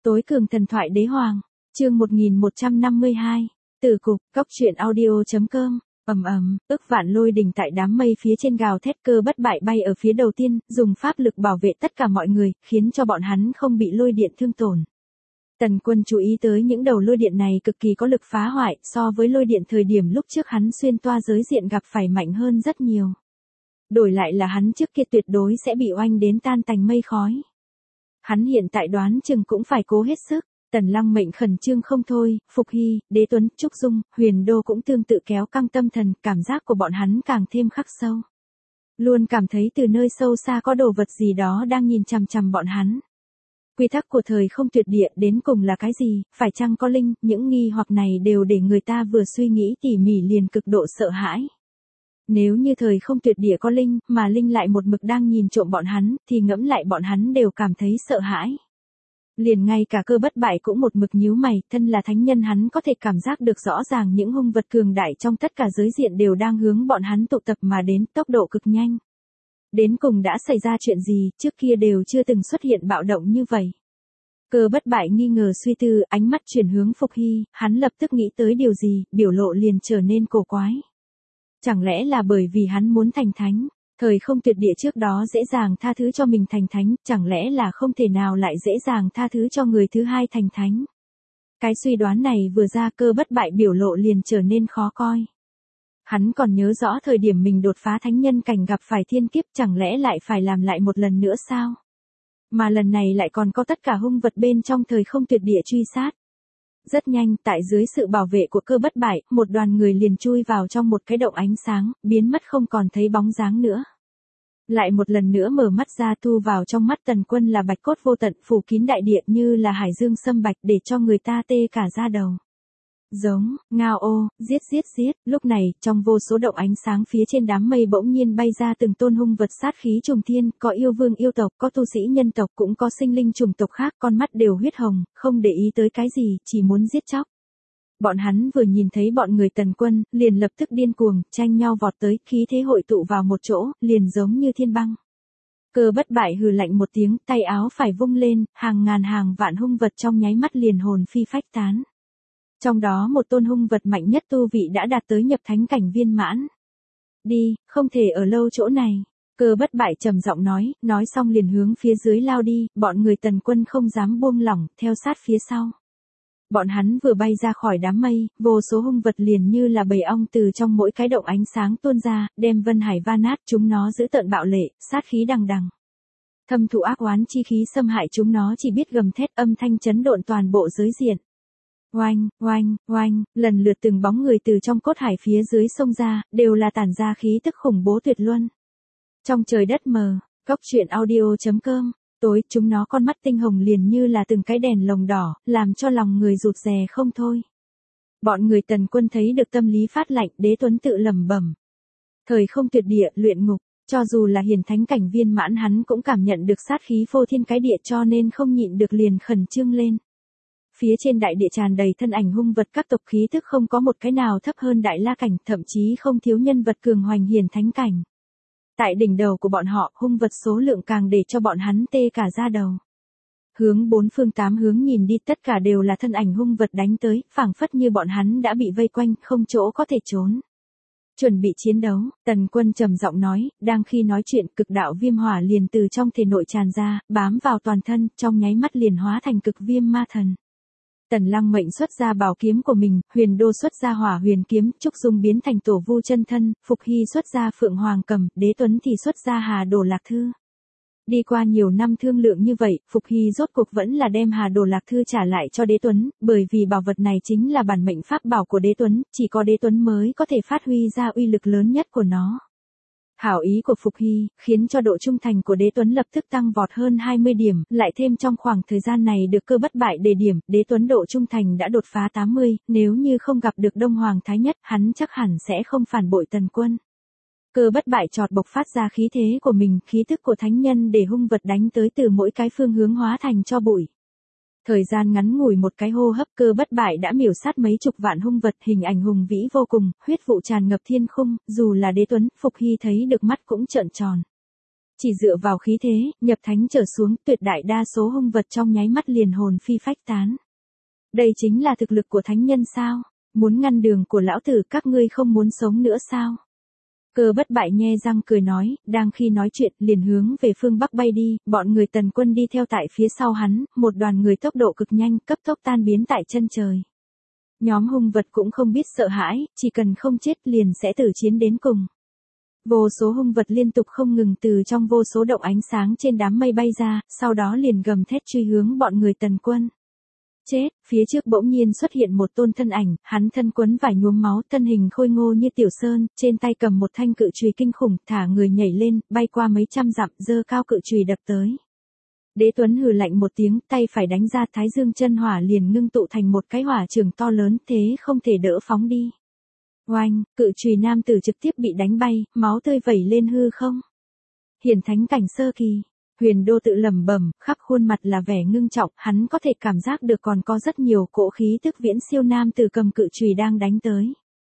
Tối cường thần thoại đế hoàng, chương 1152, từ cục, góc truyện audio.com, ức vạn lôi đình tại đám mây phía trên gào thét, Cơ Bất Bại bay ở phía đầu tiên, dùng pháp lực bảo vệ tất cả mọi người, khiến cho bọn hắn không bị lôi điện thương tổn. Tần Quân chú ý tới những đầu lôi điện này cực kỳ có lực phá hoại, so với lôi điện thời điểm lúc trước hắn xuyên toa giới diện gặp phải mạnh hơn rất nhiều. Đổi lại là hắn trước kia tuyệt đối sẽ bị oanh đến tan tành mây khói. Hắn hiện tại đoán chừng cũng phải cố hết sức. Tần Lăng Mệnh khẩn trương không thôi, Phục Hy, Đế Tuấn, Trúc Dung, Huyền Đô cũng tương tự kéo căng tâm thần, cảm giác của bọn hắn càng thêm khắc sâu. Luôn cảm thấy từ nơi sâu xa có đồ vật gì đó đang nhìn chằm chằm bọn hắn. Quy tắc của thời không tuyệt địa đến cùng là cái gì, phải chăng có linh, những nghi hoặc này đều để người ta vừa suy nghĩ tỉ mỉ liền cực độ sợ hãi. Nếu như thời không tuyệt địa có linh, mà linh lại một mực đang nhìn trộm bọn hắn, thì ngẫm lại bọn hắn đều cảm thấy sợ hãi. Liền ngay cả Cơ Bất Bại cũng một mực nhíu mày, thân là thánh nhân hắn có thể cảm giác được rõ ràng những hung vật cường đại trong tất cả giới diện đều đang hướng bọn hắn tụ tập mà đến, tốc độ cực nhanh. Đến cùng đã xảy ra chuyện gì, trước kia đều chưa từng xuất hiện bạo động như vậy. Cơ Bất Bại nghi ngờ suy tư, ánh mắt chuyển hướng Phục Hy, hắn lập tức nghĩ tới điều gì, biểu lộ liền trở nên cổ quái. Chẳng lẽ là bởi vì hắn muốn thành thánh? Thời không tuyệt địa trước đó dễ dàng tha thứ cho mình thành thánh, chẳng lẽ là không thể nào lại dễ dàng tha thứ cho người thứ hai thành thánh? Cái suy đoán này vừa ra, Cơ Bất Bại biểu lộ liền trở nên khó coi. Hắn còn nhớ rõ thời điểm mình đột phá thánh nhân cảnh gặp phải thiên kiếp, chẳng lẽ lại phải làm lại một lần nữa sao? Mà lần này lại còn có tất cả hung vật bên trong thời không tuyệt địa truy sát. Rất nhanh, tại dưới sự bảo vệ của Cơ Bất Bại, một đoàn người liền chui vào trong một cái động ánh sáng, biến mất không còn thấy bóng dáng nữa. Lại một lần nữa mở mắt ra, thu vào trong mắt Tần Quân là bạch cốt vô tận, phủ kín đại địa như là hải dương sâm bạch, để cho người ta tê cả da đầu. Giống, ngao ô, giết, lúc này, trong vô số động ánh sáng phía trên đám mây bỗng nhiên bay ra từng tôn hung vật sát khí trùng thiên, có yêu vương yêu tộc, có tu sĩ nhân tộc, cũng có sinh linh chủng tộc khác, con mắt đều huyết hồng, không để ý tới cái gì, chỉ muốn giết chóc. Bọn hắn vừa nhìn thấy bọn người Tần Quân, liền lập tức điên cuồng, tranh nhau vọt tới, khí thế hội tụ vào một chỗ, liền giống như thiên băng. Cơ Bất Bại hừ lạnh một tiếng, tay áo phải vung lên, hàng ngàn hàng vạn hung vật trong nháy mắt liền hồn phi phách tán. Trong đó một tôn hung vật mạnh nhất tu vị đã đạt tới nhập thánh cảnh viên mãn. Đi, không thể ở lâu chỗ này. Cơ Bất Bại trầm giọng nói xong liền hướng phía dưới lao đi, bọn người Tần Quân không dám buông lỏng, theo sát phía sau. Bọn hắn vừa bay ra khỏi đám mây, vô số hung vật liền như là bầy ong từ trong mỗi cái động ánh sáng tuôn ra, đem vân hải va nát, chúng nó dữ tợn bạo lệ, sát khí đằng đằng. Thâm thụ ác oán chi khí xâm hại chúng nó chỉ biết gầm thét, âm thanh chấn độn toàn bộ giới diện. Oanh, lần lượt từng bóng người từ trong cốt hải phía dưới sông ra, đều là tản ra khí tức khủng bố tuyệt luân. Trong trời đất mờ, góc truyện audio.com, tối chúng nó con mắt tinh hồng liền như là từng cái đèn lồng đỏ, làm cho lòng người rụt rè không thôi. Bọn người Tần Quân thấy được tâm lý phát lạnh, Đế Tuấn tự lẩm bẩm. Thời không tuyệt địa, luyện ngục, cho dù là hiển thánh cảnh viên mãn hắn cũng cảm nhận được sát khí phô thiên cái địa cho nên không nhịn được liền khẩn trương lên. Phía trên đại địa tràn đầy thân ảnh hung vật các tộc khí thức không có một cái nào thấp hơn đại la cảnh, thậm chí không thiếu nhân vật cường hoành hiển thánh cảnh. Tại đỉnh đầu của bọn họ, hung vật số lượng càng để cho bọn hắn tê cả da đầu. Hướng bốn phương tám hướng nhìn đi, tất cả đều là thân ảnh hung vật đánh tới, phảng phất như bọn hắn đã bị vây quanh, không chỗ có thể trốn. Chuẩn bị chiến đấu, Tần Quân trầm giọng nói, đang khi nói chuyện, cực đạo viêm hỏa liền từ trong thể nội tràn ra, bám vào toàn thân, trong nháy mắt liền hóa thành cực viêm ma thần. Tần Lăng Mệnh xuất ra bảo kiếm của mình, Huyền Đô xuất ra hỏa huyền kiếm, Trúc Dung biến thành tổ vu chân thân, Phục Hy xuất ra phượng hoàng cầm, Đế Tuấn thì xuất ra Hà Đồ Lạc Thư. Đi qua nhiều năm thương lượng như vậy, Phục Hy rốt cuộc vẫn là đem Hà Đồ Lạc Thư trả lại cho Đế Tuấn, bởi vì bảo vật này chính là bản mệnh pháp bảo của Đế Tuấn, chỉ có Đế Tuấn mới có thể phát huy ra uy lực lớn nhất của nó. Hảo ý của Phục Hy, khiến cho độ trung thành của Đế Tuấn lập tức tăng vọt hơn 20 điểm, lại thêm trong khoảng thời gian này được Cơ Bất Bại đề điểm, Đế Tuấn độ trung thành đã đột phá 80, nếu như không gặp được Đông Hoàng Thái Nhất, hắn chắc hẳn sẽ không phản bội Tần Quân. Cơ Bất Bại chợt bộc phát ra khí thế của mình, khí tức của thánh nhân để hung vật đánh tới từ mỗi cái phương hướng hóa thành cho bụi. Thời gian ngắn ngủi một cái hô hấp, Cơ Bất Bại đã miểu sát mấy chục vạn hung vật, hình ảnh hùng vĩ vô cùng, huyết vụ tràn ngập thiên khung, dù là Đế Tuấn, Phục Hy thấy được mắt cũng trợn tròn. Chỉ dựa vào khí thế, nhập thánh trở xuống, tuyệt đại đa số hung vật trong nháy mắt liền hồn phi phách tán. Đây chính là thực lực của thánh nhân sao? Muốn ngăn đường của lão tử các ngươi không muốn sống nữa sao? Cơ Bất Bại nhe răng cười nói, đang khi nói chuyện liền hướng về phương Bắc bay đi, bọn người Tần Quân đi theo tại phía sau hắn, một đoàn người tốc độ cực nhanh, cấp tốc tan biến tại chân trời. Nhóm hung vật cũng không biết sợ hãi, chỉ cần không chết liền sẽ tử chiến đến cùng. Vô số hung vật liên tục không ngừng từ trong vô số động ánh sáng trên đám mây bay ra, sau đó liền gầm thét truy hướng bọn người Tần Quân. Chết, phía trước bỗng nhiên xuất hiện một tôn thân ảnh, hắn thân quấn vải nhuốm máu, thân hình khôi ngô như tiểu sơn, trên tay cầm một thanh cự chùy kinh khủng, thả người nhảy lên, bay qua mấy trăm dặm, giơ cao cự chùy đập tới. Đế Tuấn hừ lạnh một tiếng, tay phải đánh ra, Thái Dương chân hỏa liền ngưng tụ thành một cái hỏa trường to lớn, thế không thể đỡ phóng đi. Oanh, cự chùy nam tử trực tiếp bị đánh bay, máu tươi vẩy lên hư không. Hiển thánh cảnh sơ kỳ. Huyền Đô tự lẩm bẩm, khắp khuôn mặt là vẻ ngưng trọng, hắn có thể cảm giác được còn có rất nhiều cỗ khí tức viễn siêu nam tử cầm cự chùy đang đánh tới.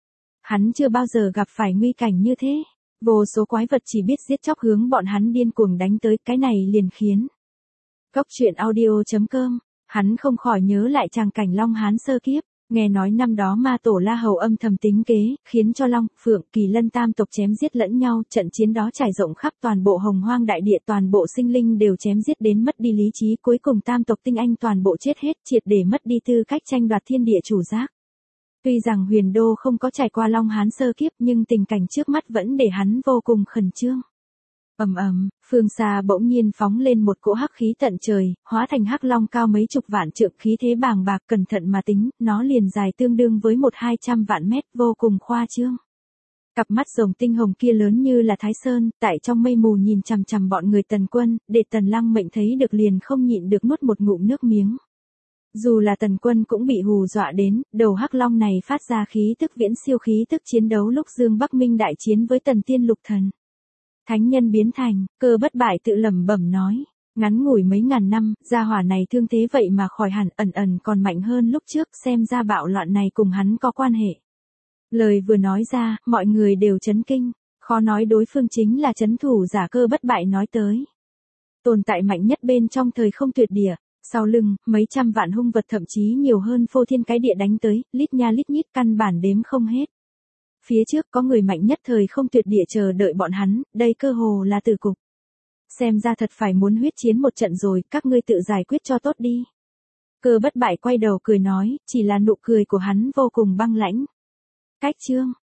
Hắn chưa bao giờ gặp phải nguy cảnh như thế, vô số quái vật chỉ biết giết chóc hướng bọn hắn điên cuồng đánh tới, cái này liền khiến. Cốc truyện audio.com, hắn không khỏi nhớ lại tràng cảnh Long Hán sơ kiếp. Nghe nói năm đó ma tổ La Hầu âm thầm tính kế, khiến cho Long, Phượng, Kỳ Lân tam tộc chém giết lẫn nhau, trận chiến đó trải rộng khắp toàn bộ Hồng Hoang đại địa, toàn bộ sinh linh đều chém giết đến mất đi lý trí, cuối cùng tam tộc tinh anh toàn bộ chết hết, triệt để mất đi tư cách tranh đoạt thiên địa chủ giác. Tuy rằng Huyền Đô không có trải qua Long Hán sơ kiếp, nhưng tình cảnh trước mắt vẫn để hắn vô cùng khẩn trương. Ầm ầm, phương xa bỗng nhiên phóng lên một cỗ hắc khí tận trời, hóa thành hắc long cao mấy chục vạn trượng, khí thế bàng bạc, cẩn thận mà tính, nó liền dài tương đương với 1-200 vạn mét, vô cùng khoa trương. Cặp mắt rồng tinh hồng kia lớn như là Thái Sơn, tại trong mây mù nhìn chằm chằm bọn người Tần Quân, để Tần Lăng Mệnh thấy được liền không nhịn được nuốt một ngụm nước miếng. Dù là Tần Quân cũng bị hù dọa đến, đầu hắc long này phát ra khí tức viễn siêu khí tức chiến đấu lúc Dương Bắc Minh đại chiến với Tần Tiên Lục Thần. Thánh nhân biến thành, Cơ Bất Bại tự lẩm bẩm nói, ngắn ngủi mấy ngàn năm, gia hỏa này thương thế vậy mà khỏi hẳn, ẩn còn mạnh hơn lúc trước, xem ra bạo loạn này cùng hắn có quan hệ. Lời vừa nói ra, mọi người đều chấn kinh, khó nói đối phương chính là trấn thủ giả Cơ Bất Bại nói tới. Tồn tại mạnh nhất bên trong thời không tuyệt địa, sau lưng, mấy trăm vạn hung vật thậm chí nhiều hơn phô thiên cái địa đánh tới, lít nha lít nhít căn bản đếm không hết. Phía trước có người mạnh nhất thời không tuyệt địa chờ đợi bọn hắn, đây cơ hồ là tử cục. Xem ra thật phải muốn huyết chiến một trận rồi, các ngươi tự giải quyết cho tốt đi. Cơ Bất Bại quay đầu cười nói, chỉ là nụ cười của hắn vô cùng băng lãnh. Cách chương